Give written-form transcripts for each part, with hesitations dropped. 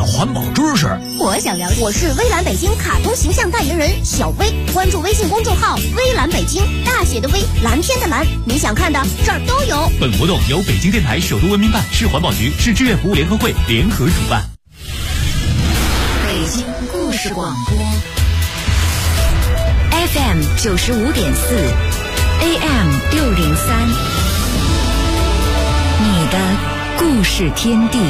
环保知识。 我想了解，我是微蓝北京卡通形象代言人小薇，关注微信公众号微蓝北京，大写的微，蓝天的蓝，你想看的这儿都有。 本活动由北京电台首都文明办、市环保局、市志愿服务联合会联合主办。 北京故事广播 FM 95.4 AM 603，你的故事天地。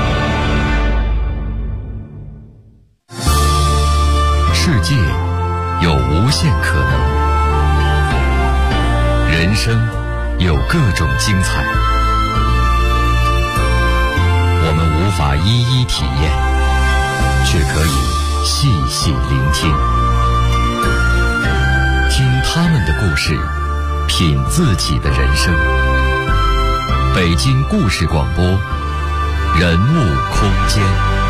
世界有无限可能，人生有各种精彩，我们无法一一体验，却可以细细聆听，听他们的故事，品自己的人生。北京故事广播，人物空间。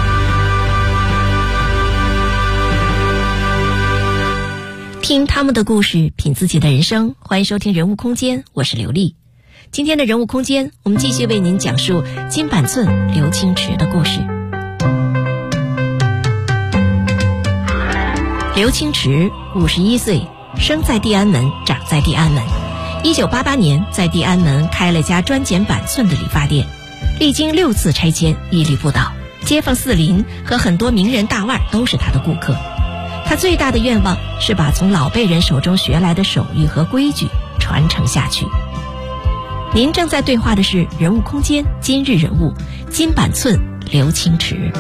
听他们的故事，品自己的人生。欢迎收听人物空间，我是刘丽。今天的人物空间，我们继续为您讲述金板寸刘清池的故事。刘清池51岁，生在地安门，长在地安门。1988年在地安门开了家专剪板寸的理发店，历经6次拆迁，屹立不倒。街坊四邻和很多名人大腕都是他的顾客。他最大的愿望是把从老辈人手中学来的手艺和规矩传承下去。您正在对话的是人物空间今日人物金板寸刘清池。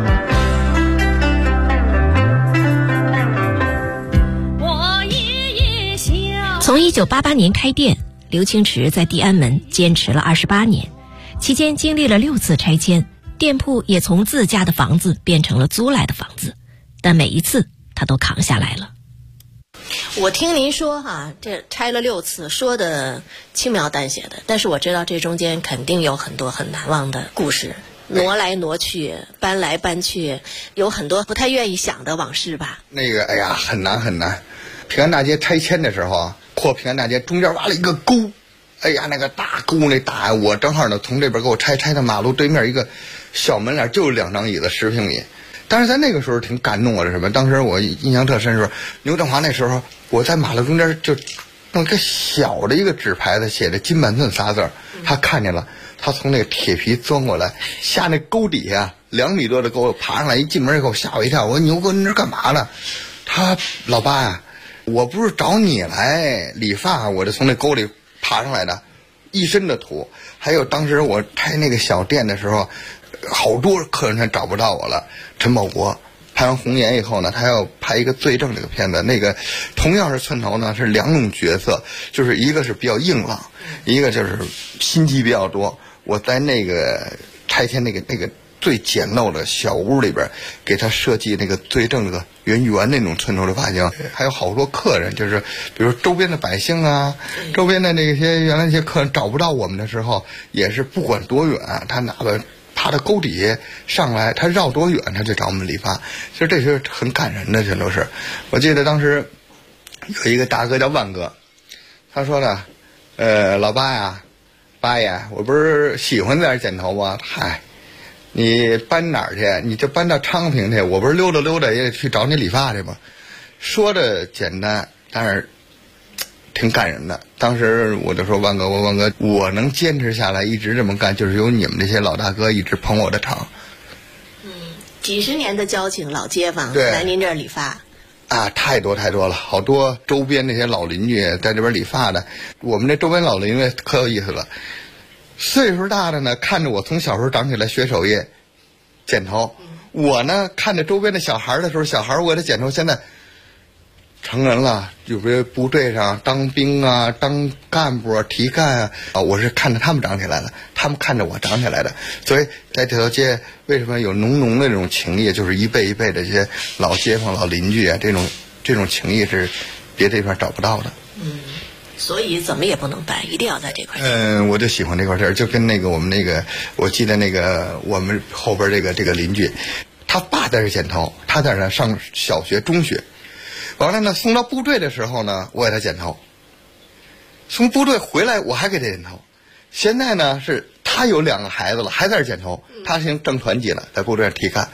从1988年开店，刘清池在地安门坚持了28年，期间经历了6次拆迁，店铺也从自家的房子变成了租来的房子，但每一次他都扛下来了。我听您说这拆了6次，说的轻描淡写的，但是我知道这中间肯定有很多很难忘的故事，挪来挪去，搬来搬去，有很多不太愿意想的往事吧。 那个很难很难。平安大街拆迁的时候扩平安大街中间挖了一个沟，那个大沟那大，我正好呢从这边给我拆到马路对面一个小门脸，就2张椅子10平米。但是在那个时候挺感动我的什么？当时我印象特深，是牛振华那时候，我在马路中间就弄一个小的一个纸牌子，写着金板寸仨字，他看见了，他从那个铁皮钻过来，下那沟底下2米多的沟爬上来，一进门以后吓我一跳，我说牛哥你这干嘛呢？他老八呀，我不是找你来理发，我就从那沟里爬上来的，一身的土。还有当时我开那个小店的时候，好多客人他找不到我了。陈宝国拍完《红颜》以后呢，他要拍一个《罪证》这个片子，那个同样是寸头呢，是2种角色，就是一个是比较硬朗，一个就是心机比较多。我在那个拆迁那个最简陋的小屋里边，给他设计那个《罪证》这个圆那种寸头的发型，还有好多客人，就是比如周边的百姓啊，周边的那些原来那些客人找不到我们的时候，也是不管多远，他哪怕爬到沟底下上来，他绕多远他就找我们理发。其实这是很感人的，全都是。我记得当时有一个大哥叫万哥，他说呢，老八呀，八爷，我不是喜欢在这剪头吗？嗨，你搬哪儿去？你就搬到昌平去，我不是溜达溜达也得去找你理发去吗？说的简单，但是挺感人的。当时我就说万哥，我能坚持下来一直这么干，就是有你们这些老大哥一直捧我的场。 几十年的交情，老街坊来您这儿理发太多了，好多周边那些老邻居在这边理发的。我们这周边老邻居可有意思了，岁数大的呢，看着我从小时候长起来学手艺剪头，我呢看着周边的小孩的时候，小孩我给他剪头，现在成人了，有些部队上当兵啊，当干部啊，提干啊，我是看着他们长起来的，他们看着我长起来的。所以在这条街为什么有浓浓的这种情谊，就是一辈一辈的这些老街坊老邻居啊，这种情谊是别的地方找不到的。 所以怎么也不能搬，一定要在这块我就喜欢这块地儿，就跟我们我记得我们后边这个邻居，他爸在这剪头，他在这上小学中学，完了呢送到部队的时候呢，我给他剪头，从部队回来我还给他剪头。现在呢是他有2个孩子了，还在这剪头，他已经正团级了，在部队上提干，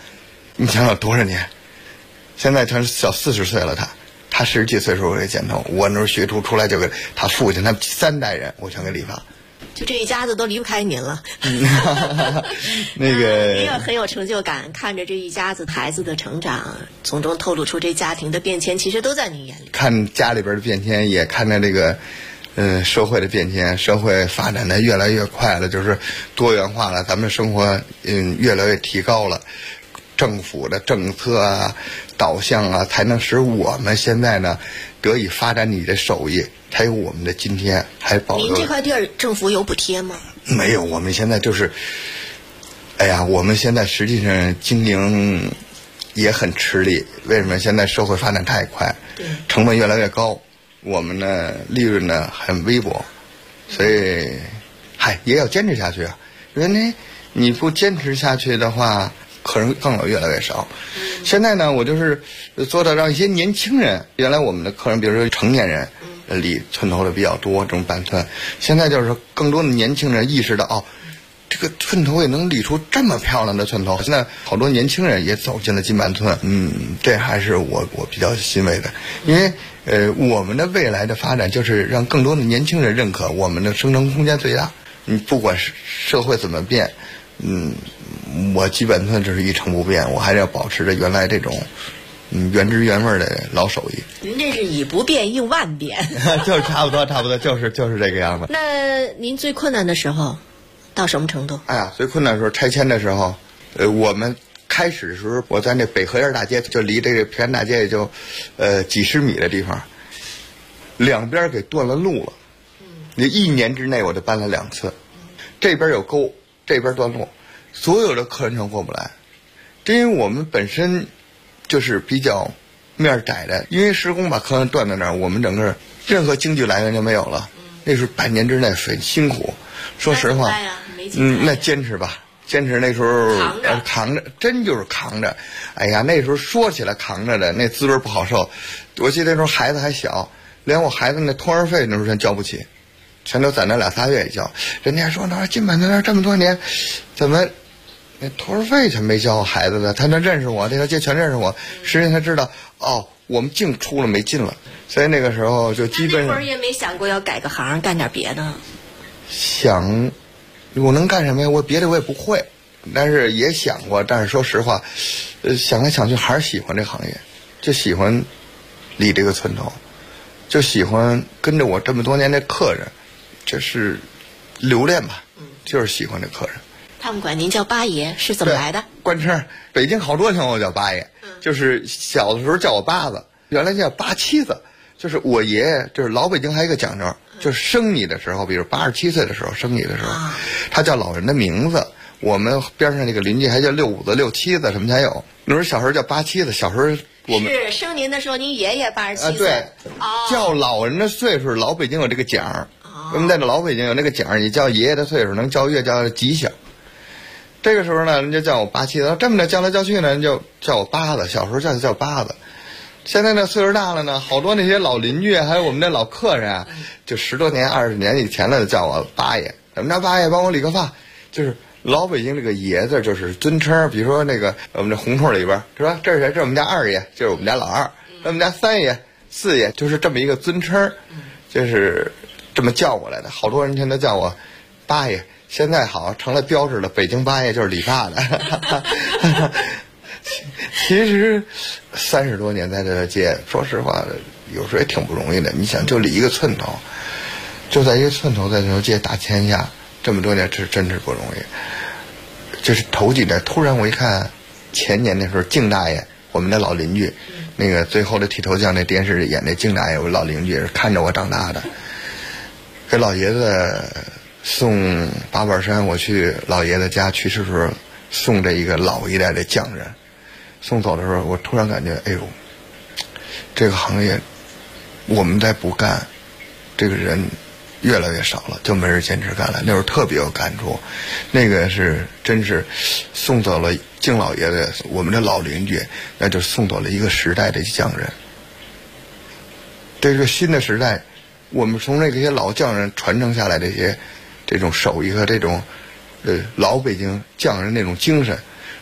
你想想多少年？现在他小40岁了，他10几岁时候给剪头，我那时候学徒出来就给他父亲他3代人我全给理发。 就这一家子都离不开您了。 那个您也很有成就感，看着这一家子孩子的成长，从中透露出这家庭的变迁，其实都在您眼里。 看家里边的变迁，也看着这个社会的变迁，社会发展的越来越快了，就是多元化了，咱们的生活越来越提高了，政府的政策啊导向啊，才能使我们现在呢得以发展你的手艺，才有我们的今天，还保留。 您这块地儿政府有补贴吗？ 没有，我们现在就是，哎呀，我们现在实际上经营也很吃力。为什么？现在社会发展太快，成本越来越高，我们呢利润呢很微薄，所以也要坚持下去啊。因为你不坚持下去的话，客人更越来越少。现在呢，我就是做到让一些年轻人，原来我们的客人，比如说成年人，理寸头的比较多，这种板寸。现在就是更多的年轻人意识到，这个寸头也能理出这么漂亮的寸头。现在好多年轻人也走进了金板寸，这还是我比较欣慰的，因为我们的未来的发展就是让更多的年轻人认可我们的生存空间最大。你不管是社会怎么变，我基本上就是一成不变，我还是要保持着原来这种原汁原味的老手艺。 您这是以不变应万变。 就差不多，就是这个样子。 那您最困难的时候到什么程度？ 最困难的时候，拆迁的时候，我们开始的时候，我在那北河沿大街，就离这个平安大街也就几十米的地方，两边给断了路了。1年之内我就搬了2次，这边有沟，这边断路，所有的客人全过不来。因为我们本身就是比较面窄的，因为施工把客人断在那儿，我们整个任何经济来源就没有了。那是半年之内很辛苦，说实话，那坚持吧，坚持。那时候扛着，真就是扛着。哎呀，那时候说起来扛着的那滋味不好受。我记得那时候孩子还小，连我孩子那托儿费那时候全交不起，全都攒那2-3月一交。人家说那金板在那儿这么多年，怎么那托儿费全没交孩子的？他能认识我，这条街全认识我。实际上他知道，我们净出了没进了。所以那个时候就基本上。那会儿也没想过要改个行，干点别的。 想，我能干什么呀？我别的我也不会，但是也想过。但是说实话，想来想去还是喜欢这行业，就喜欢理这个寸头，就喜欢跟着我这么多年的客人，这是留恋吧，就是喜欢这客人。 他们管您叫八爷是怎么来的？ 官称，北京好多人我叫八爷，就是小的时候叫我八子，原来叫八七子，就是我爷爷，就是老北京还有一个讲究，就是生你的时候，比如87岁的时候生你的时候，他叫老人的名字。我们边上那个邻居还叫6五子、6七子，什么才有。那时候小时候叫八七子，小时候我们是生您的时候，您爷爷87岁。 对，叫老人的岁数，老北京有这个奖。我们在这老北京有那个奖，你叫爷爷的岁数能叫越叫吉祥。这个时候呢，人家叫我八七子，这么着叫来叫去呢，人就叫我八子。小时候叫八子。现在呢，岁数大了呢，好多那些老邻居还有我们的老客人啊，就10多年、20年以前的叫我八爷。怎么着，八爷帮我理个发，就是老北京这个爷字就是尊称。比如说那个我们这胡同里边是吧？这是谁？这是我们家2爷，就是我们家老二。我们家3爷、4爷，就是这么一个尊称，就是这么叫过来的。好多人现在叫我八爷，现在好成了标志了。北京八爷就是理发的。其实30多年在这个街，说实话，有时候也挺不容易的。你想，就理一个寸头，就在一个寸头，在这条街打天下，这么多年真是不容易。就是头几年，突然我一看，前年那时候，敬大爷，我们的老邻居，那个最后的剃头匠那电视演那敬大爷，我老邻居也是看着我长大的，给老爷子送八宝山，我去老爷子家去世时候送这一个老一代的匠人。送走的时候，我突然感觉，哎呦，这个行业我们再不干，这个人越来越少了，就没人坚持干了。那时候特别有感触，那个是真是送走了敬老爷子，我们的老邻居，那就送走了一个时代的匠人。这个新的时代，我们从那些老匠人传承下来这种手艺和这种老北京匠人那种精神。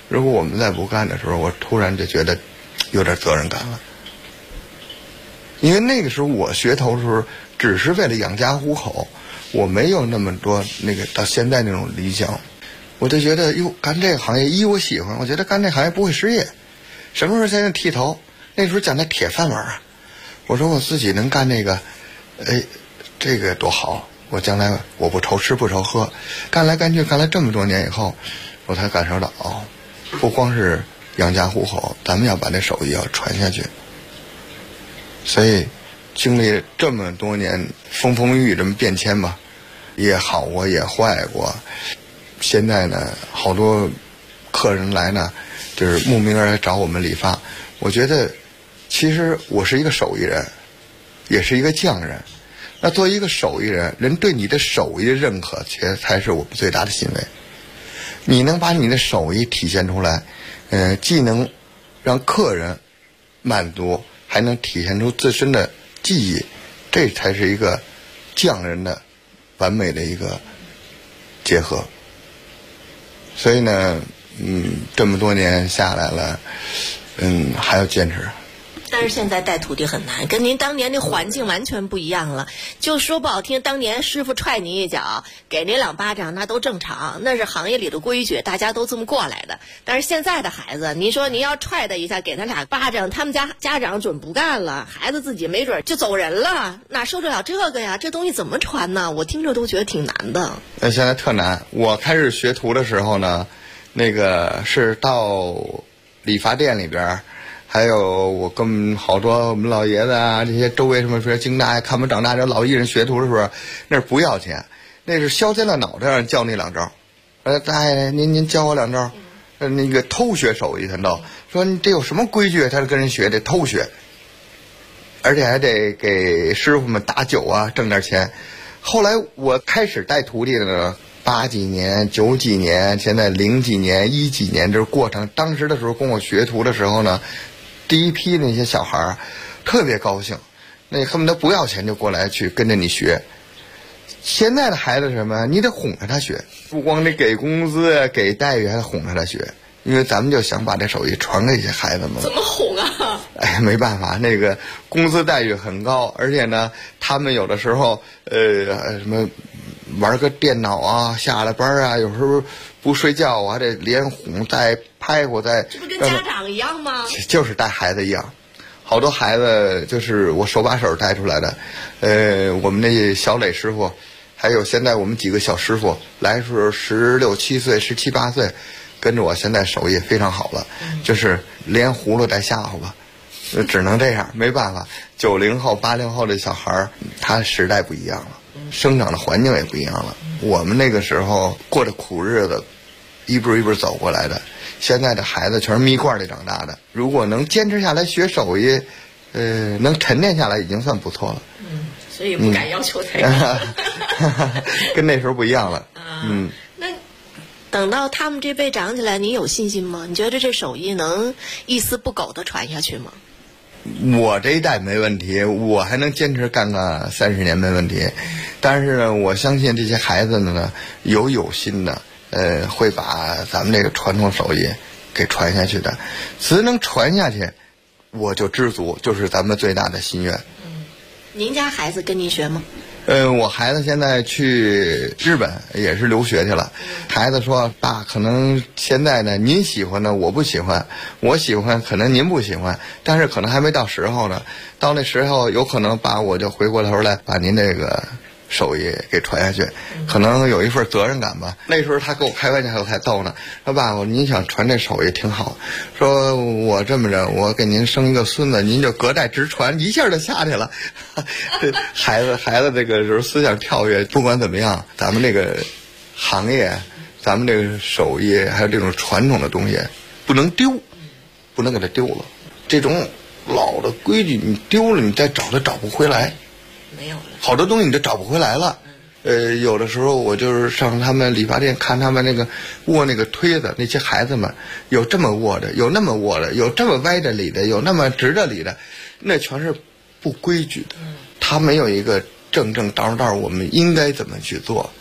如果我们再不干的时候，我突然就觉得有点责任感了。因为那个时候我学头的时候，只是为了养家糊口，我没有那么多到现在那种理想。我就觉得哟，干这个行业我喜欢，我觉得干这行业不会失业。什么时候才能剃头？那时候讲的铁饭碗啊。我说我自己能干那个，这个多好！我将来我不愁吃不愁喝，干来干去干了这么多年以后，我才感受到不光是养家糊口，咱们要把这手艺要传下去。所以经历这么多年风风雨雨这么变迁吧，也好过也坏过。现在呢，好多客人来呢，就是慕名而来找我们理发。我觉得其实我是一个手艺人，也是一个匠人。那作为一个手艺人，人对你的手艺的认可，其实才是我们最大的欣慰。你能把你的手艺体现出来，既能让客人满足，还能体现出自身的技艺，这才是一个匠人的完美的一个结合。所以呢，这么多年下来了，还要坚持。 但是现在带徒弟很难，跟您当年的环境完全不一样了。就说不好听，当年师傅踹你一脚，给您2巴掌，那都正常，那是行业里的规矩，大家都这么过来的。但是现在的孩子，您说您要踹他一下，给他2巴掌，他们家家长准不干了，孩子自己没准就走人了，哪受得了这个呀？这东西怎么传呢？我听着都觉得挺难的。 现在特难。我开始学徒的时候呢，是到理发店里边。还有我跟好多我们老爷子啊，这些周围什么说京大看我们长大这老艺人学徒的时候，那是不要钱，那是削尖了脑袋让教那2招。大爷您教我2招，偷学手艺他都说你这有什么规矩？他是跟人学得偷学，而且还得给师傅们打酒啊，挣点钱。后来我开始带徒弟的呢，8几年、9几年，现在0几年、1几年，这是过程。当时的时候跟我学徒的时候呢，第一批那些小孩特别高兴，那恨不得不要钱就过来去跟着你学。现在的孩子是什么？你得哄着他学，不光得给工资、给待遇，还得哄着他学。因为咱们就想把这手艺传给这些孩子们。 怎么哄啊？ 没办法，工资待遇很高，而且呢，他们有的时候什么玩个电脑啊，下了班啊，有时候不睡觉，我还得连哄带拍我再。 这不跟家长一样吗？ 就是带孩子一样，好多孩子就是我手把手带出来的。我们那小磊师傅，还有现在我们几个小师傅来的时候16、17岁、17、18岁。跟着我现在手艺非常好了，就是连葫芦带吓唬吧，只能这样，没办法。90后、80后的小孩，他时代不一样了，生长的环境也不一样了。我们那个时候过着苦日子，一步一步走过来的。现在的孩子全是蜜罐里长大的，如果能坚持下来学手艺，能沉淀下来，已经算不错了。 所以不敢要求太高， 跟那时候不一样了。 那等到他们这辈长起来，你有信心吗？你觉得这手艺能一丝不苟地传下去吗？ 我这一代没问题，我还能坚持干个30年没问题。但是呢，我相信这些孩子们呢，有心的，会把咱们这个传统手艺给传下去的。只能传下去，我就知足，就是咱们最大的心愿。 您家孩子跟您学吗？ 我孩子现在去日本也是留学去了。孩子说：“爸，可能现在呢，您喜欢的我不喜欢，我喜欢可能您不喜欢，但是可能还没到时候呢。到那时候，有可能爸我就回过头来把您这个手艺给传下去，可能有一份责任感吧。”那时候他跟我开玩笑还逗呢，说：“爸，您想传这手艺挺好，说我这么着，我给您生一个孙子，您就隔代直传，一下就下去了。”孩子这个时候思想跳跃，不管怎么样，咱们这个行业，咱们这个手艺，还有这种传统的东西，不能丢，不能给它丢了。这种老的规矩你丢了，你再找它找不回来。 没有了， 好多东西你就找不回来了。有的时候我就是上他们理发店看他们那个握那个推子，那些孩子们有这么握的，有那么握的，有这么歪着理的，有那么直着理的，那全是不规矩的。他没有一个正道，我们应该怎么去做，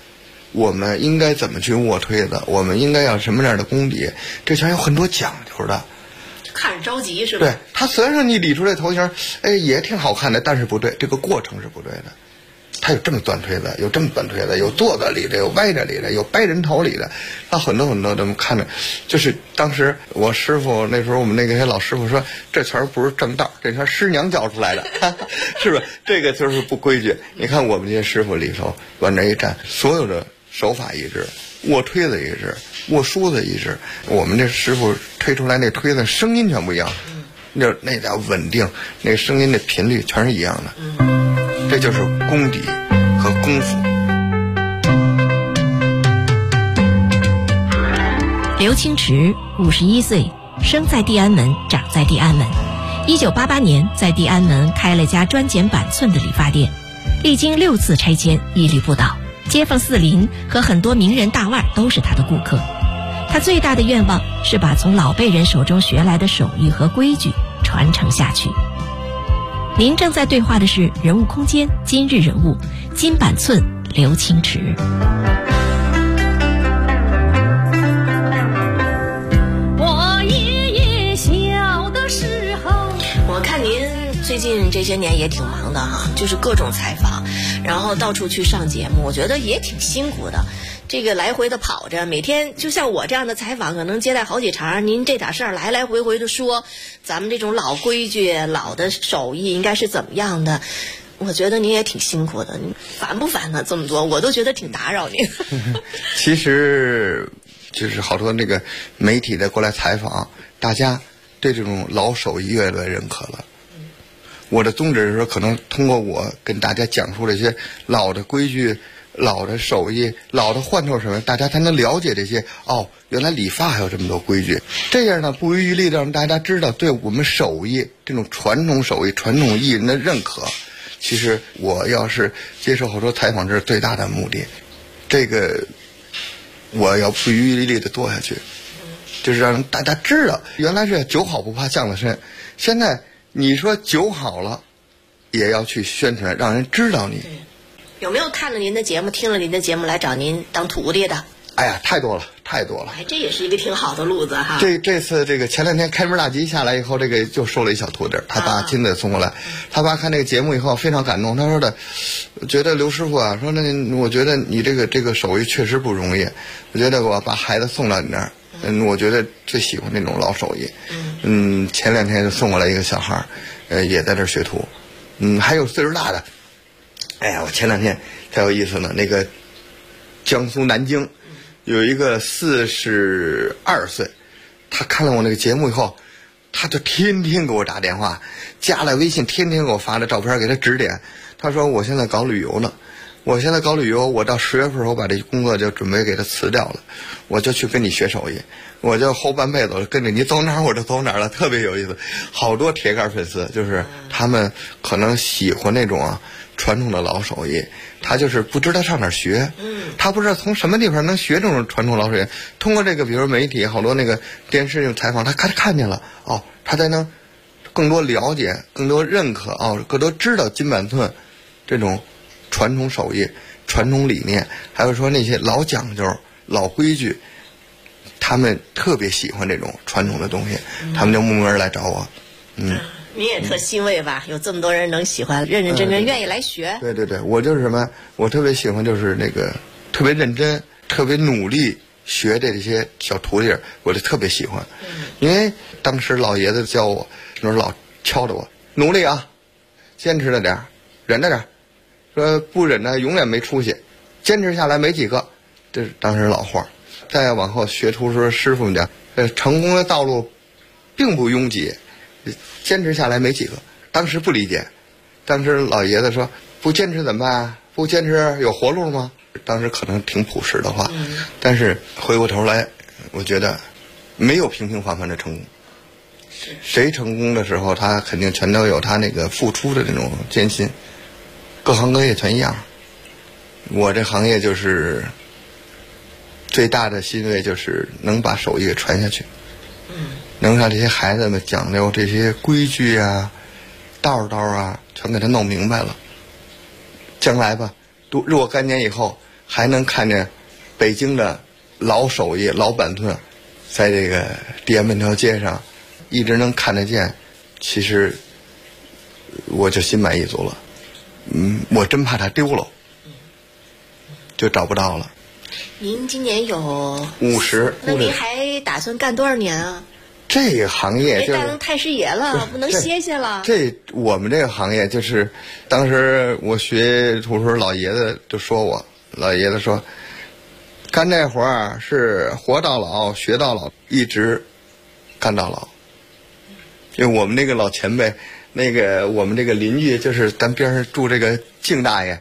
我们应该怎么去卧推子，我们应该要什么样的功底，这全有很多讲究的。 看着着急是吧？ 对，他虽然说你理出这头型，哎，也挺好看的，但是不对，这个过程是不对的。他有这么断推子，有这么断推子，有坐在里的，有歪着里的，有掰人头里的，他很多很多的看着，就是当时我师傅那时候我们那个老师傅说，这词儿不是正道，这词师娘教出来的，是不是？这个就是不规矩。你看我们这些师傅里头往这一站，所有的手法一致，握推子一致，握梳子一致，我们这师傅推出来那推子声音全不一样，那叫稳定，那个声音的频率全是一样的。这就是功底和功夫。 刘清池51岁，生在地安门，长在地安门。1988年在地安门开了家专剪板寸的理发店，历经6次拆迁，屹立不倒。街坊四邻和很多名人大腕都是他的顾客。他最大的愿望是把从老辈人手中学来的手艺和规矩传承下去。您正在对话的是人物空间今日人物金板寸刘清池。 我爷爷小的时候， 我看您最近这些年也挺忙的哈，就是各种采访，然后到处去上节目，我觉得也挺辛苦的。这个来回的跑着，每天就像我这样的采访可能接待好几茬，您这点事儿来来回回的说，咱们这种老规矩老的手艺应该是怎么样的，我觉得您也挺辛苦的。你烦不烦呢？这么多我都觉得挺打扰您。 其实就是好多那个媒体的过来采访，大家对这种老手艺越来越认可了。我的宗旨是说，可能通过我跟大家讲述这些老的规矩、老的手艺、老的换头什么，大家才能了解这些。哦，原来理发还有这么多规矩。这样呢，不遗余力的让大家知道，对我们手艺这种传统手艺、传统艺人的认可。其实我要是接受好多采访，这是最大的目的。这个我要不遗余力的做下去，就是让大家知道，原来是酒好不怕巷子深。现在你说酒好了，也要去宣传，让人知道你。 有没有看了您的节目、听了您的节目来找您当徒弟的？ 哎呀，太多了，太多了。 哎，这也是一个挺好的路子哈。 这次这个前两天开门大吉下来以后，这个就收了一小徒弟，他爸亲自送过来。他爸看这个节目以后非常感动，他说的，觉得刘师傅啊，说那我觉得你这个手艺确实不容易，我觉得我把孩子送到你那儿，我觉得最喜欢那种老手艺。前两天就送过来一个小孩，也在这学徒。还有岁数大的。哎呀，我前两天才有意思呢，那个江苏南京有一个42岁，他看了我那个节目以后，他就天天给我打电话，加了微信，天天给我发的照片给他指点。他说我现在搞旅游呢，我现在搞旅游，我到10月份我把这工作就准备给他辞掉了，我就去跟你学手艺，我就后半辈子跟着你走哪儿我就走哪儿了，特别有意思。好多铁杆粉丝，就是他们可能喜欢那种传统的老手艺，他就是不知道上哪儿学，他不知道从什么地方能学这种传统老手艺。通过这个，比如媒体好多那个电视那种采访，他看见了，他才能更多了解、更多认可更多知道金板寸这种传统手艺、传统理念，还有说那些老讲究、老规矩，他们特别喜欢这种传统的东西，他们就慕名而来找我。 你也特欣慰吧？有这么多人能喜欢，认认真真愿意来学。 对对对，我就是什么，我特别喜欢就是那个特别认真、特别努力学的这些小徒弟，我就特别喜欢。因为当时老爷子教我，就是老敲着我，努力啊，坚持着点，忍着点，说不忍呢永远没出息，坚持下来没几个，这是当时老话。再往后学徒时师傅们讲，成功的道路并不拥挤。坚持下来没几个，当时不理解，当时老爷子说不坚持怎么办啊？不坚持有活路吗？当时可能挺朴实的话，但是回过头来，我觉得没有平平凡凡的成功。谁成功的时候，他肯定全都有他那个付出的那种艰辛，各行各业全一样。我这行业就是最大的欣慰，就是能把手艺给传下去。能让这些孩子们讲究这些规矩啊、道啊，全给他弄明白了。将来吧，都若干年以后，还能看见北京的老手艺、老板寸，在这个地安门条街上一直能看得见，其实我就心满意足了。我真怕它丢了，就找不到了。 您今年有 50， 那您还打算干多少年啊？ 这个行业就是当太师爷了，不能歇歇了。 我们这个行业就是，当时我学徒时，老爷子就说我，老爷子说，干这活儿是活到老学到老，一直干到老。因为我们那个老前辈，我们这个邻居就是咱边上住这个敬大爷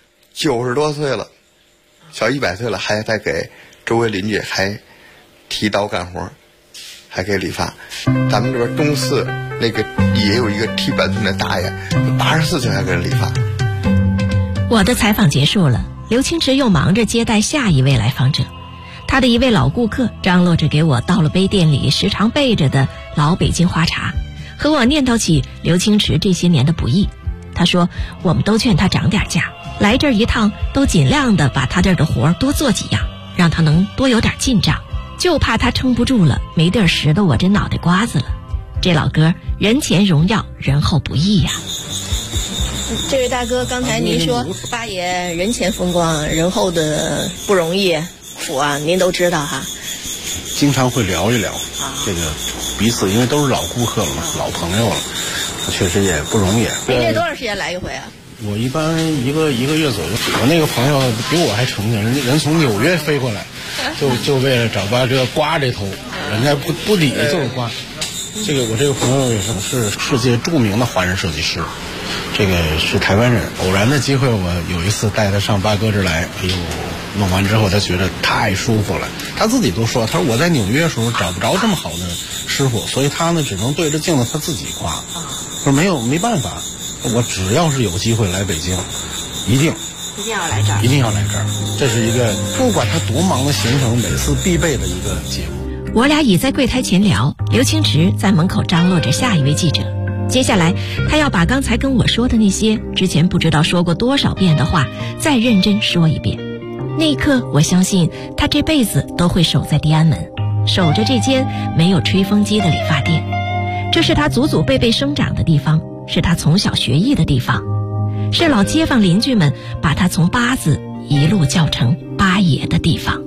，90多岁了，小100岁了，还在给周围邻居还提刀干活，还给理发。咱们这边东四那个也有一个剃板寸的大爷，84岁还给人理发。 我的采访结束了，刘清池又忙着接待下一位来访者。他的一位老顾客张罗着给我倒了杯店里时常备着的老北京花茶，和我念叨起刘清池这些年的不易。他说我们都劝他涨点价，来这儿一趟都尽量的把他这儿的活多做几样，让他能多有点进账，就怕他撑不住了，没地儿拾得我这脑袋瓜子了。这老哥人前荣耀，人后不易呀。这位大哥，刚才您说八爷人前风光，人后的不容易苦啊，您都知道哈。 经常会聊一聊这个彼此，因为都是老顾客了嘛，老朋友了，确实也不容易。 您这多长时间来一回啊？ 我一般一个月左右。我那个朋友比我还诚敬，人从纽约飞过来，就为了找八哥刮这头，人家不理就是刮。我这个朋友也是世界著名的华人设计师，这个是台湾人。偶然的机会，我有一次带他上八哥这来，哎呦，弄完之后他觉得太舒服了。他自己都说，他说我在纽约的时候找不着这么好的师傅，所以他呢只能对着镜子他自己刮。说没办法，我只要是有机会来北京，一定要来这儿，一定要来这儿。这是一个不管他多忙的行程，每次必备的一个节目。 我俩已在柜台前聊，刘清池在门口张罗着下一位记者。接下来他要把刚才跟我说的那些之前不知道说过多少遍的话再认真说一遍。那一刻我相信他这辈子都会守在地安门，守着这间没有吹风机的理发店。这是他祖祖辈辈生长的地方，是他从小学艺的地方，是老街坊邻居们把他从八字一路叫成八爷的地方。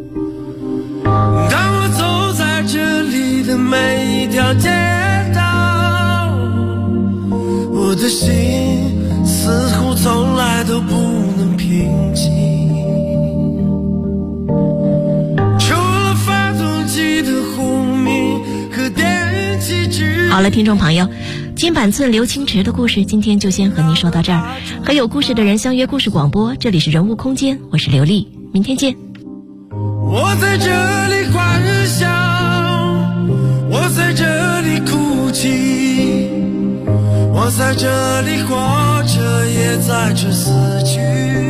当我走在这里的每一条街道，我的心似乎从来都不能平静，除了发动机的轰鸣和电气之。 好了，听众朋友，金板寸刘清池的故事今天就先和您说到这儿。和有故事的人相约故事广播，这里是人物空间，我是刘丽，明天见。 我在这里欢笑，我在这里哭泣，我在这里活着，也在这死去。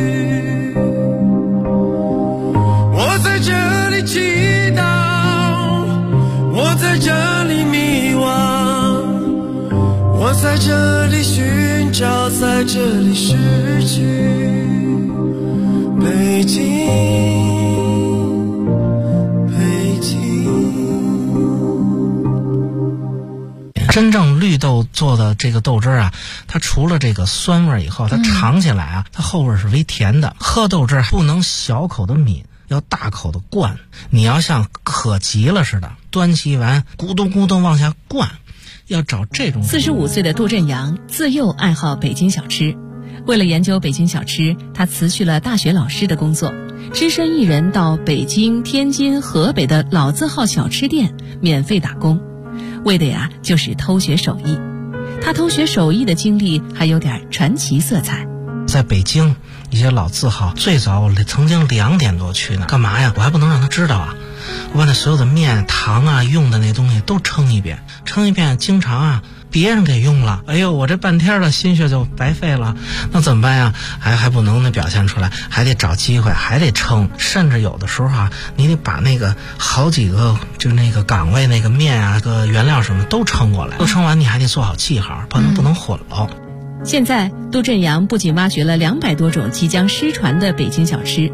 我在这里祈祷，我在这里迷惘，我在这里寻找，在这里失去。北京， 真正绿豆做的这个豆汁啊，它除了这个酸味以后，它尝起来啊，它后味是微甜的。喝豆汁不能小口的抿，要大口的灌。你要像渴急了似的，端起碗咕咚咕咚往下灌，要找这种。 45岁的杜振阳自幼爱好北京小吃，为了研究北京小吃，他辞去了大学老师的工作，只身一人到北京、天津、河北的老字号小吃店免费打工。为的呀，就是偷学手艺。他偷学手艺的经历还有点传奇色彩。 在北京一些老字号，最早我曾经2点多去呢，干嘛呀？我还不能让他知道啊！我把那所有的面、糖啊、用的那东西都称一遍，经常啊别人给用了，哎呦，我这半天的心血就白费了，那怎么办呀？还不能表现出来，还得找机会，还得称，甚至有的时候啊，你得把那个好几个就那个岗位那个面啊、个原料什么都称过来，都称完你还得做好记号，不能混了。 现在杜振阳不仅挖掘了200多种即将失传的北京小吃，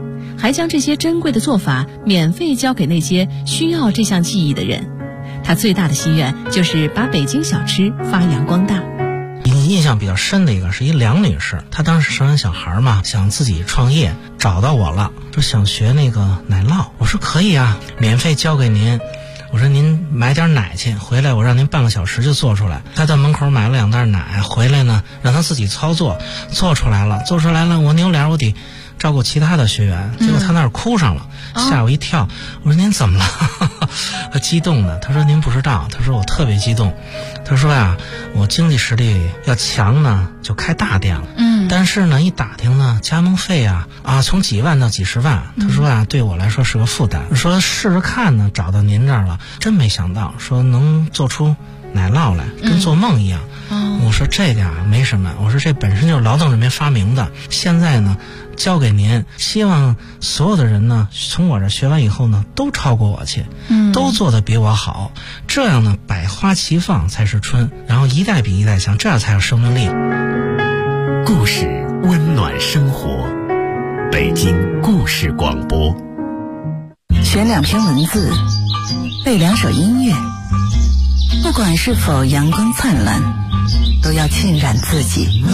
还将这些珍贵的做法免费教给那些需要这项技艺的人。他最大的心愿就是把北京小吃发扬光大。 印象比较深的一个是一梁女士，她当时生完小孩嘛，想自己创业，找到我了，说想学那个奶酪。我说可以啊，免费教给您。我说您买点奶去，回来我让您半个小时就做出来。他到门口买了2袋奶，回来呢让他自己操作，做出来了，我扭脸我得照顾其他的学员，结果他那儿哭上了，吓我一跳。我说您怎么了？他激动的，他说您不知道，他说我特别激动。他说呀，我经济实力要强呢，就开大店了。但是呢，一打听呢，加盟费啊从几万到几十万。他说啊，对我来说是个负担。说试试看呢，找到您这儿了，真没想到，说能做出奶酪来，跟做梦一样。我说这个没什么，我说这本身就是劳动人民发明的，现在呢交给您，希望所有的人呢从我这学完以后呢都超过我去，都做得比我好，这样呢百花齐放才是春，然后一代比一代强，这样才有生命力。 故事温暖生活，北京故事广播。 选2篇文字，背2首音乐，不管是否阳光灿烂，都要浸染自己。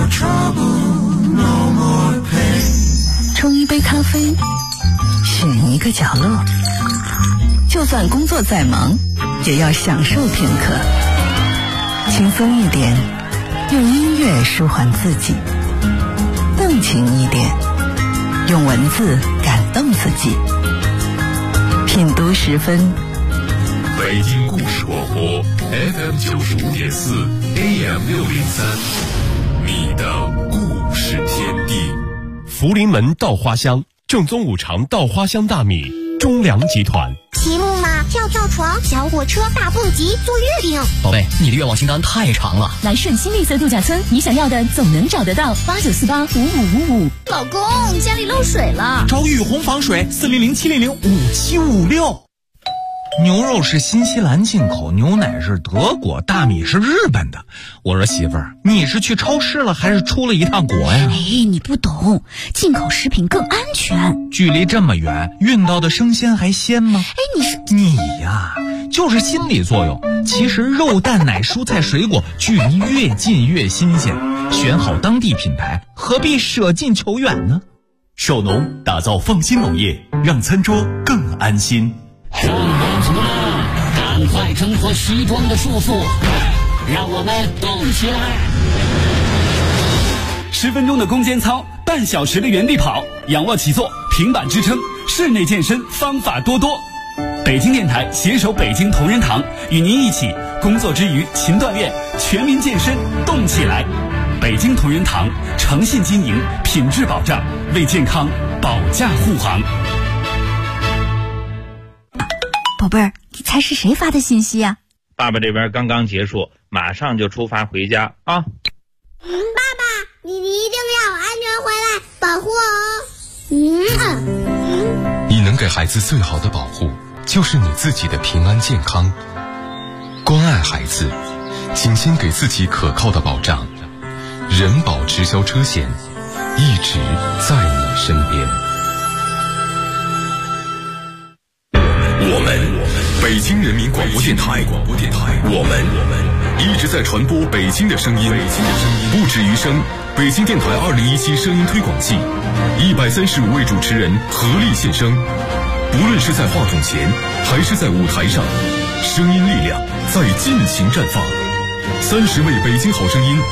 冲一杯咖啡，选一个角落，就算工作再忙，也要享受片刻。轻松一点，用音乐舒缓自己；动情一点，用文字感动自己。品读10分。 北京故事广播 FM 95.4 AM 603，你的故事天地。 福临门稻花香，正宗5常稻花香大米，中粮集团。 骑木马、跳床、小火车、大蹦极、做月饼。 宝贝，你的愿望清单太长了。 来顺新绿色度假村，你想要的总能找得到。89485555。 老公，家里漏水了。 找雨虹防水，400-700-5756。牛肉是新西兰进口，牛奶是德国，大米是日本的。我说媳妇儿，你是去超市了还是出了一趟国呀？ 你不懂，进口食品更安全。 距离这么远，运到的生鲜还鲜吗？你呀，就是心理作用。其实肉蛋奶蔬菜水果距离越近越新鲜，选好当地品牌，何必舍近求远呢？ 首农打造放心农业，让餐桌更安心。 正满足了，赶快挣脱西装的束缚，让我们动起来。 10分钟的攻坚操，半小时的原地跑，仰卧起坐，平板支撑，室内健身方法多多。北京电台携手北京同仁堂，与您一起工作之余勤锻炼，全民健身动起来。北京同仁堂诚信经营，品质保障，为健康保驾护航。 宝贝儿，你猜是谁发的信息啊？ 爸爸这边刚刚结束，马上就出发回家啊。 爸爸，你一定要安全回来，保护我。 你能给孩子最好的保护，就是你自己的平安健康。关爱孩子，请先给自己可靠的保障。人保直销车险，一直在你身边。我们北京人民广播电台，我们一直在传播北京的声音，不止于声。北京电台2017声音推广季，135位主持人合力献声，不论是在话筒前还是在舞台上，声音力量在尽情绽放。30位北京好声音